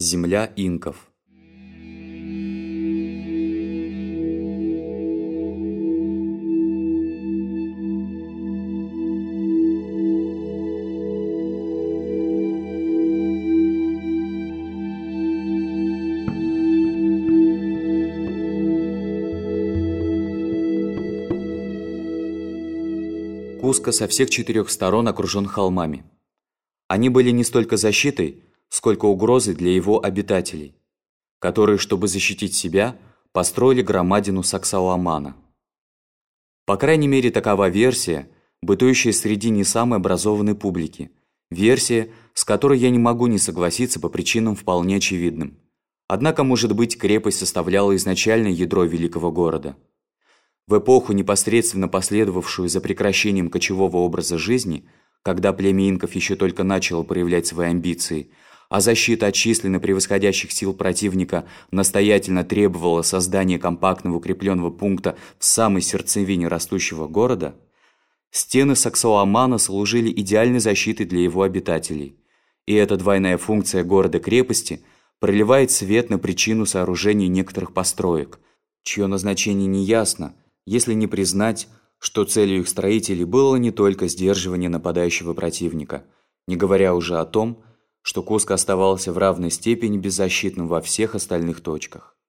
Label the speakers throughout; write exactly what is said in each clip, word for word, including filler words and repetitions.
Speaker 1: Земля инков. Куско со всех четырех сторон окружен холмами. Они были не столько защитой, сколько угрозой для его обитателей, которые, чтобы защитить себя, построили громадину Саксауамана. По крайней мере, такова версия, бытующая среди не самой образованной публики, версия, с которой я не могу не согласиться по причинам вполне очевидным. Однако, может быть, крепость составляла изначальное ядро великого города. В эпоху, непосредственно последовавшую за прекращением кочевого образа жизни, когда племя инков еще только начало проявлять свои амбиции, а защита от численно превосходящих сил противника настоятельно требовала создания компактного укрепленного пункта в самой сердцевине растущего города, стены Саксауамана служили идеальной защитой для его обитателей, и эта двойная функция города-крепости проливает свет на причину сооружения некоторых построек, чье назначение не ясно, если не признать, что целью их строителей было не только сдерживание нападающего противника, не говоря уже о том, что Куско оставался в равной степени беззащитным во всех остальных точках.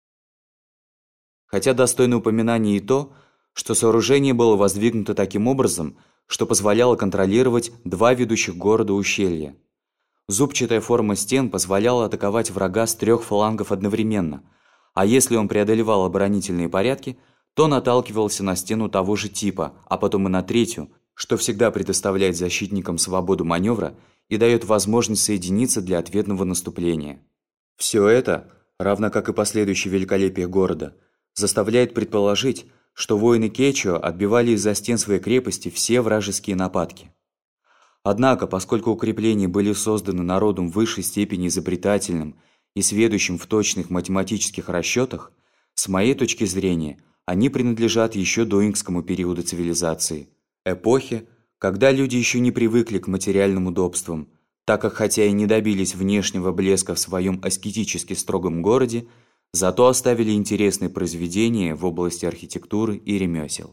Speaker 1: Хотя достойно упоминания и то, что сооружение было воздвигнуто таким образом, что позволяло контролировать два ведущих города ущелья. Зубчатая форма стен позволяла атаковать врага с трех флангов одновременно, а если он преодолевал оборонительные порядки, то наталкивался на стену того же типа, а потом и на третью, что всегда предоставляет защитникам свободу маневра и дает возможность соединиться для ответного наступления. Все это, равно как и последующее великолепие города, заставляет предположить, что воины Кечуа отбивали из-за стен своей крепости все вражеские нападки. Однако, поскольку укрепления были созданы народом в высшей степени изобретательным и сведущим в точных математических расчетах, с моей точки зрения, они принадлежат еще до инкскому периоду цивилизации, эпохе, когда люди еще не привыкли к материальным удобствам, так как хотя и не добились внешнего блеска в своем аскетически строгом городе, зато оставили интересные произведения в области архитектуры и ремесел.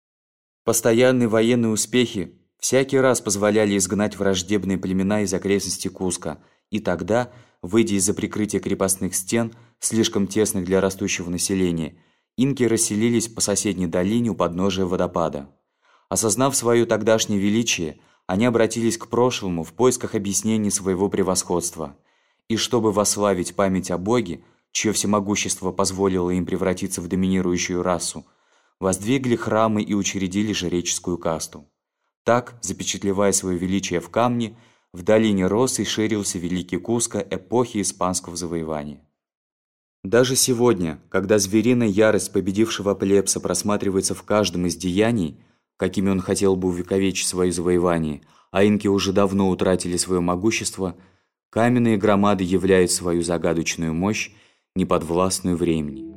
Speaker 1: Постоянные военные успехи всякий раз позволяли изгнать враждебные племена из окрестностей Куско, и тогда, выйдя из-за прикрытия крепостных стен, слишком тесных для растущего населения, инки расселились по соседней долине у подножия водопада. Осознав свое тогдашнее величие, они обратились к прошлому в поисках объяснений своего превосходства. И чтобы восславить память о Боге, чье всемогущество позволило им превратиться в доминирующую расу, воздвигли храмы и учредили жреческую касту. Так, запечатлевая свое величие в камне, в долине рос и ширился великий Куско эпохи испанского завоевания. Даже сегодня, когда звериная ярость победившего плебса просматривается в каждом из деяний, какими он хотел бы увековечить свое завоевание, а инки уже давно утратили свое могущество, каменные громады являют свою загадочную мощь, неподвластную времени.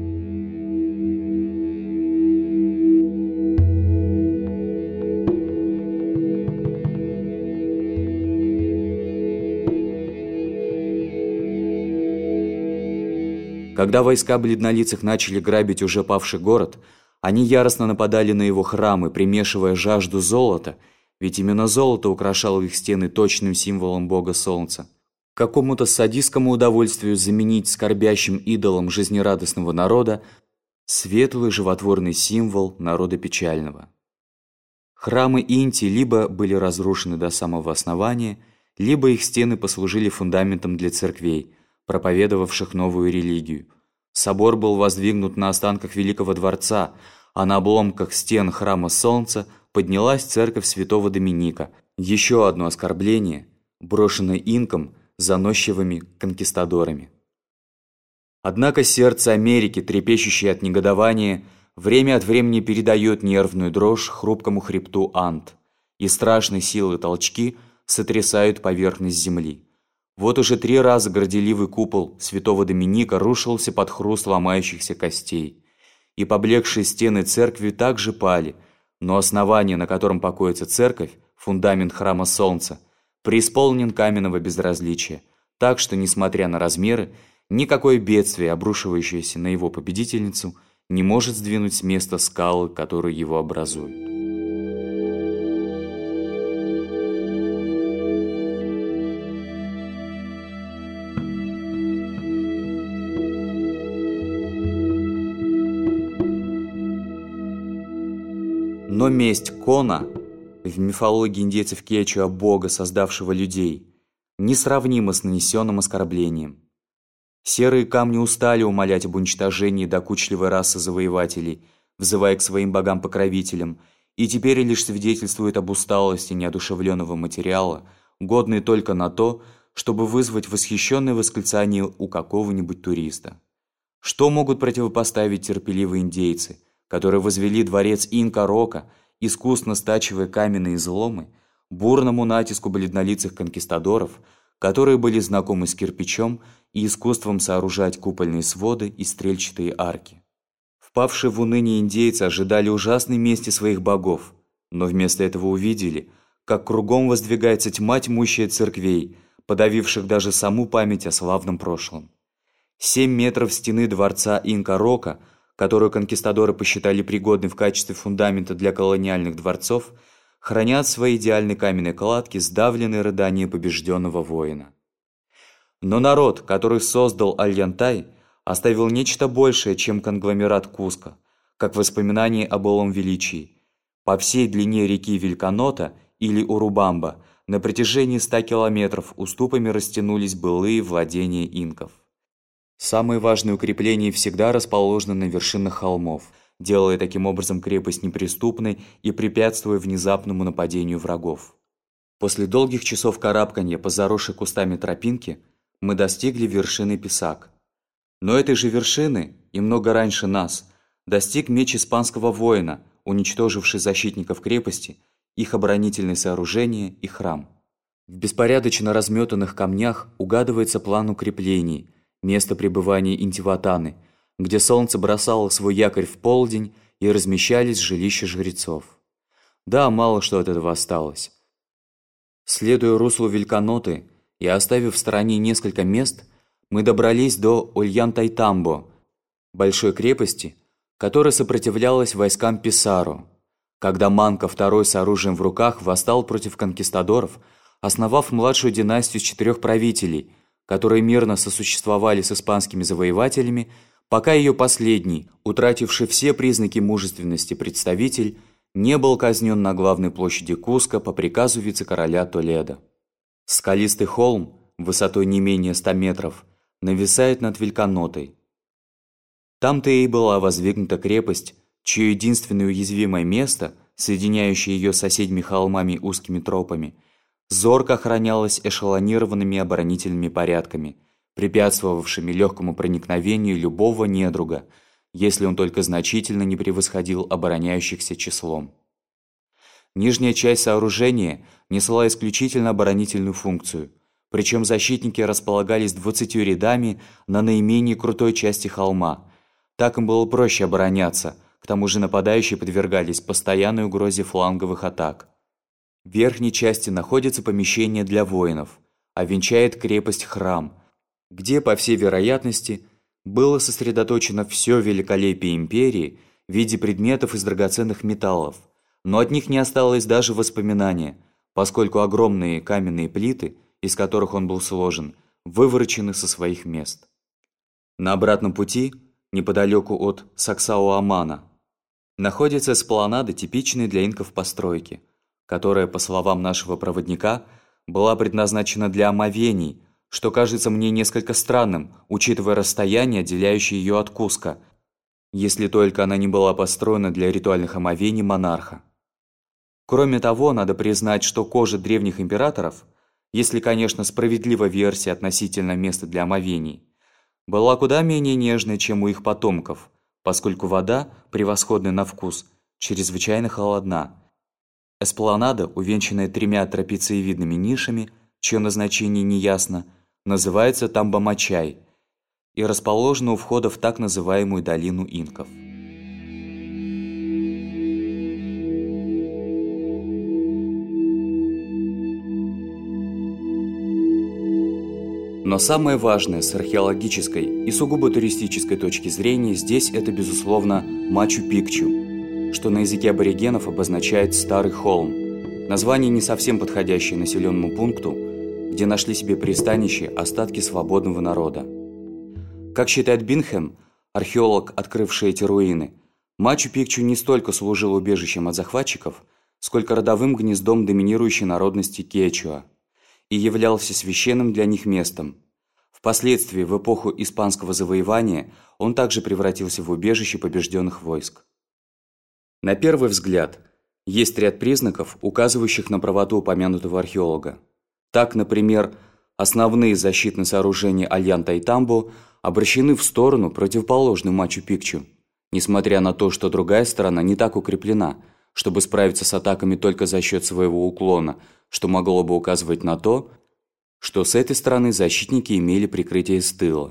Speaker 1: Когда войска бледнолицых начали грабить уже павший город, они яростно нападали на его храмы, примешивая жажду золота, ведь именно золото украшало их стены точным символом бога солнца, к какому-то садистскому удовольствию заменить скорбящим идолом жизнерадостного народа светлый животворный символ народа печального. Храмы Инти либо были разрушены до самого основания, либо их стены послужили фундаментом для церквей, проповедовавших новую религию. Собор был воздвигнут на останках Великого дворца, а на обломках стен храма Солнца поднялась церковь святого Доминика, еще одно оскорбление, брошенное инкам заносчивыми конкистадорами. Однако сердце Америки, трепещущее от негодования, время от времени передает нервную дрожь хрупкому хребту Анд, и страшные силы толчки сотрясают поверхность земли. Вот уже три раза горделивый купол святого Доминика рушился под хруст ломающихся костей, и поблекшие стены церкви также пали, но основание, на котором покоится церковь, фундамент храма Солнца, преисполнен каменного безразличия, так что, несмотря на размеры, никакое бедствие, обрушивающееся на его победительницу, не может сдвинуть с места скалы, которые его образуют. Но месть Кона, в мифологии индейцев Кечуа бога, создавшего людей, несравнима с нанесенным оскорблением. Серые камни устали умолять об уничтожении докучливой расы завоевателей, взывая к своим богам-покровителям, и теперь лишь свидетельствуют об усталости неодушевленного материала, годный только на то, чтобы вызвать восхищенное восклицание у какого-нибудь туриста. Что могут противопоставить терпеливые индейцы, которые возвели дворец Инка-Рока, искусно стачивая каменные изломы, бурному натиску бледнолицых конкистадоров, которые были знакомы с кирпичом и искусством сооружать купольные своды и стрельчатые арки. Впавшие в уныние индейцы ожидали ужасной мести своих богов, но вместо этого увидели, как кругом воздвигается тьма тьмущая церквей, подавивших даже саму память о славном прошлом. Семь метров стены дворца Инка-Рока, которую конкистадоры посчитали пригодной в качестве фундамента для колониальных дворцов, хранят в своей идеальной каменной кладке сдавленные рыдания побежденного воина. Но народ, который создал Альянтай, оставил нечто большее, чем конгломерат Куско, как воспоминание о былом величии. По всей длине реки Вильканота или Урубамба на протяжении ста километров уступами растянулись былые владения инков. Самые важные укрепления всегда расположены на вершинах холмов, делая таким образом крепость неприступной и препятствуя внезапному нападению врагов. После долгих часов карабканья по заросшей кустами тропинке мы достигли вершины Писак. Но этой же вершины, и много раньше нас, достиг меч испанского воина, уничтоживший защитников крепости, их оборонительные сооружения и храм. В беспорядочно разметанных камнях угадывается план укреплений, место пребывания Интиватаны, где солнце бросало свой якорь в полдень и размещались жилища жрецов. Да, мало что от этого осталось. Следуя руслу Вильканоты и оставив в стороне несколько мест, мы добрались до Ольянтайтамбо, большой крепости, которая сопротивлялась войскам Писаро, когда Манко второй с оружием в руках восстал против конкистадоров, основав младшую династию из четырех правителей, которые мирно сосуществовали с испанскими завоевателями, пока ее последний, утративший все признаки мужественности представитель, не был казнен на главной площади Куско по приказу вице-короля Толедо. Скалистый холм, высотой не менее ста метров, нависает над Вильканотой. Там-то и была воздвигнута крепость, чье единственное уязвимое место, соединяющее ее с соседними холмами узкими тропами, зорко охранялось эшелонированными оборонительными порядками, препятствовавшими легкому проникновению любого недруга, если он только значительно не превосходил обороняющихся числом. Нижняя часть сооружения несла исключительно оборонительную функцию, причем защитники располагались двадцатью рядами на наименее крутой части холма. Так им было проще обороняться, к тому же нападающие подвергались постоянной угрозе фланговых атак. В верхней части находится помещение для воинов, а венчает крепость храм, где, по всей вероятности, было сосредоточено все великолепие империи в виде предметов из драгоценных металлов, но от них не осталось даже воспоминания, поскольку огромные каменные плиты, из которых он был сложен, выворочены со своих мест. На обратном пути, неподалеку от Саксауамана, находится эспланада, типичной для инков постройки, которая, по словам нашего проводника, была предназначена для омовений, что кажется мне несколько странным, учитывая расстояние, отделяющее ее от Куско, если только она не была построена для ритуальных омовений монарха. Кроме того, надо признать, что кожа древних императоров, если, конечно, справедлива версия относительно места для омовений, была куда менее нежной, чем у их потомков, поскольку вода, превосходная на вкус, чрезвычайно холодна. Эспланада, увенчанная тремя трапециевидными нишами, чье назначение неясно, называется Тамбомачай и расположена у входа в так называемую долину инков. Но самое важное с археологической и сугубо туристической точки зрения здесь это, безусловно, Мачу-Пикчу, что на языке аборигенов обозначает «старый холм», название не совсем подходящее населенному пункту, где нашли себе пристанище остатки свободного народа. Как считает Бинхэм, археолог, открывший эти руины, Мачу-Пикчу не столько служил убежищем от захватчиков, сколько родовым гнездом доминирующей народности Кечуа и являлся священным для них местом. Впоследствии, в эпоху испанского завоевания, он также превратился в убежище побежденных войск. На первый взгляд, есть ряд признаков, указывающих на правоту упомянутого археолога. Так, например, основные защитные сооружения Ольянта-Итамбо обращены в сторону, противоположную Мачу-Пикчу, несмотря на то, что другая сторона не так укреплена, чтобы справиться с атаками только за счет своего уклона, что могло бы указывать на то, что с этой стороны защитники имели прикрытие с тыла.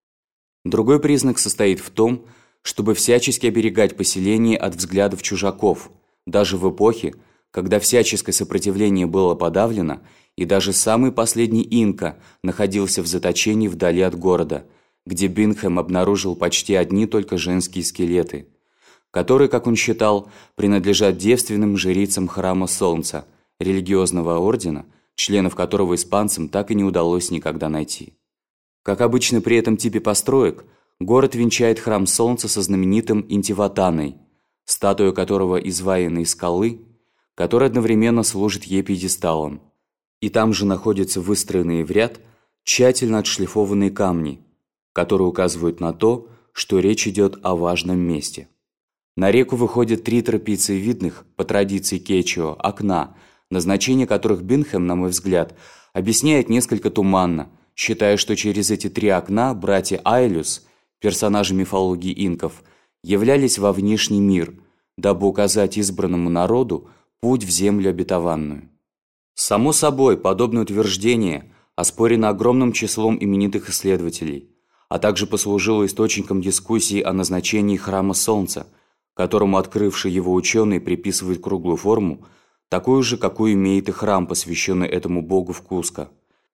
Speaker 1: Другой признак состоит в том, чтобы всячески оберегать поселение от взглядов чужаков, даже в эпохе, когда всяческое сопротивление было подавлено, и даже самый последний инка находился в заточении вдали от города, где Бинхэм обнаружил почти одни только женские скелеты, которые, как он считал, принадлежат девственным жрицам храма Солнца, религиозного ордена, членов которого испанцам так и не удалось никогда найти. Как обычно при этом типе построек, город венчает храм Солнца со знаменитым Интиватаной, статуя которого изваяна из скалы, которая одновременно служит ей пьедесталом. И там же находятся выстроенные в ряд тщательно отшлифованные камни, которые указывают на то, что речь идет о важном месте. На реку выходят три трапециевидных, по традиции Кечуа, окна, назначение которых Бинхэм, на мой взгляд, объясняет несколько туманно, считая, что через эти три окна братья Айлюс, персонажи мифологии инков, являлись во внешний мир, дабы указать избранному народу путь в землю обетованную. Само собой, подобное утверждение оспорено огромным числом именитых исследователей, а также послужило источником дискуссии о назначении храма Солнца, которому открывшие его ученые приписывают круглую форму, такую же, какую имеет и храм, посвященный этому богу в Куско.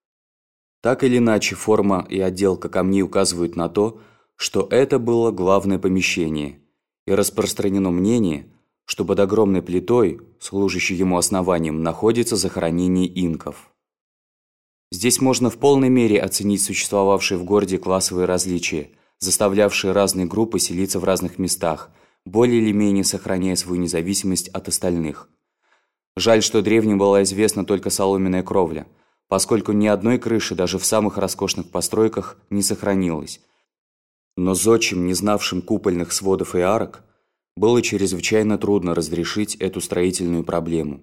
Speaker 1: Так или иначе, форма и отделка камней указывают на то, что это было главное помещение, и распространено мнение, что под огромной плитой, служащей ему основанием, находится захоронение инков. Здесь можно в полной мере оценить существовавшие в городе классовые различия, заставлявшие разные группы селиться в разных местах, более или менее сохраняя свою независимость от остальных. Жаль, что древним была известна только соломенная кровля, поскольку ни одной крыши даже в самых роскошных постройках не сохранилось. Но зодчим, не знавшим купольных сводов и арок, было чрезвычайно трудно разрешить эту строительную проблему.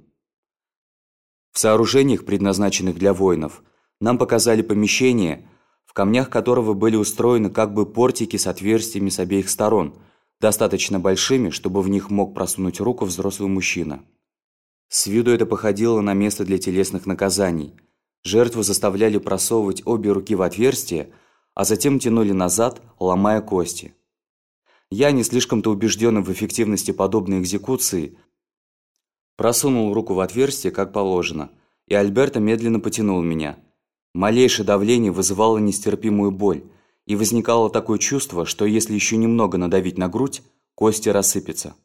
Speaker 1: В сооружениях, предназначенных для воинов, нам показали помещение, в камнях которого были устроены как бы портики с отверстиями с обеих сторон, достаточно большими, чтобы в них мог просунуть руку взрослый мужчина. С виду это походило на место для телесных наказаний. Жертву заставляли просовывать обе руки в отверстие, а затем тянули назад, ломая кости. Я, не слишком-то убежденный в эффективности подобной экзекуции, просунул руку в отверстие, как положено, и Альберто медленно потянул меня. Малейшее давление вызывало нестерпимую боль, и возникало такое чувство, что если еще немного надавить на грудь, кости рассыпятся.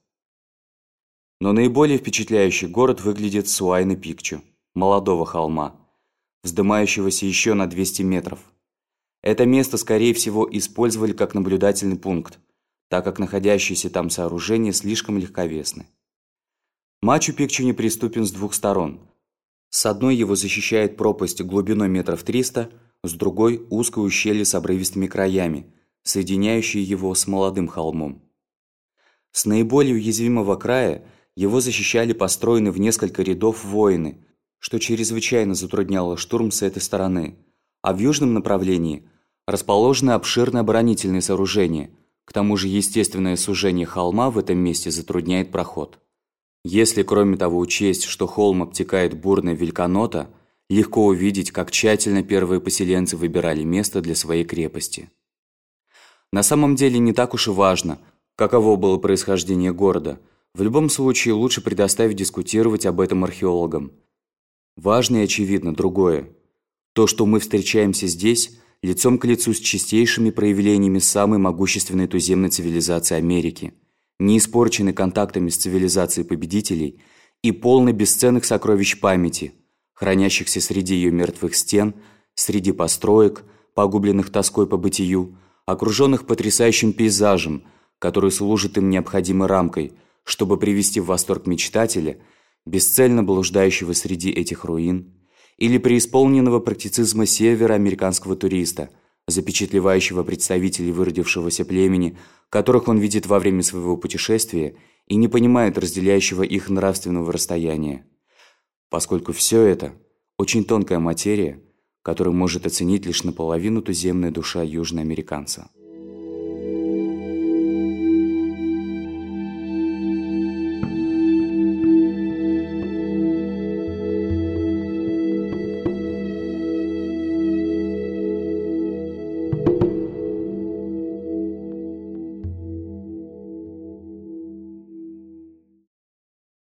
Speaker 1: Но наиболее впечатляющий город выглядит с Уайна-Пикчу, молодого холма, вздымающегося еще на двести метров. Это место, скорее всего, использовали как наблюдательный пункт, так как находящиеся там сооружения слишком легковесны. Мачу-Пикчу неприступен с двух сторон. С одной его защищает пропасть глубиной метров триста, с другой – узкое ущелье с обрывистыми краями, соединяющее его с молодым холмом. С наиболее уязвимого края его защищали построенные в несколько рядов воины, что чрезвычайно затрудняло штурм с этой стороны, а в южном направлении расположены обширные оборонительные сооружения, к тому же естественное сужение холма в этом месте затрудняет проход. Если, кроме того, учесть, что холм обтекает бурная вельканота, легко увидеть, как тщательно первые поселенцы выбирали место для своей крепости. На самом деле не так уж и важно, каково было происхождение города. В любом случае лучше предоставить дискутировать об этом археологам. Важно и очевидно другое. то, что мы встречаемся здесь, лицом к лицу с чистейшими проявлениями самой могущественной туземной цивилизации Америки, не испорчены контактами с цивилизацией победителей и полны бесценных сокровищ памяти, хранящихся среди ее мертвых стен, среди построек, погубленных тоской по бытию, окруженных потрясающим пейзажем, который служит им необходимой рамкой, чтобы привести в восторг мечтателя, бесцельно блуждающего среди этих руин, или преисполненного практицизма североамериканского туриста, запечатлевающего представителей выродившегося племени, которых он видит во время своего путешествия и не понимает разделяющего их нравственного расстояния. Поскольку все это очень тонкая материя, которую может оценить лишь наполовину туземная душа южноамериканца.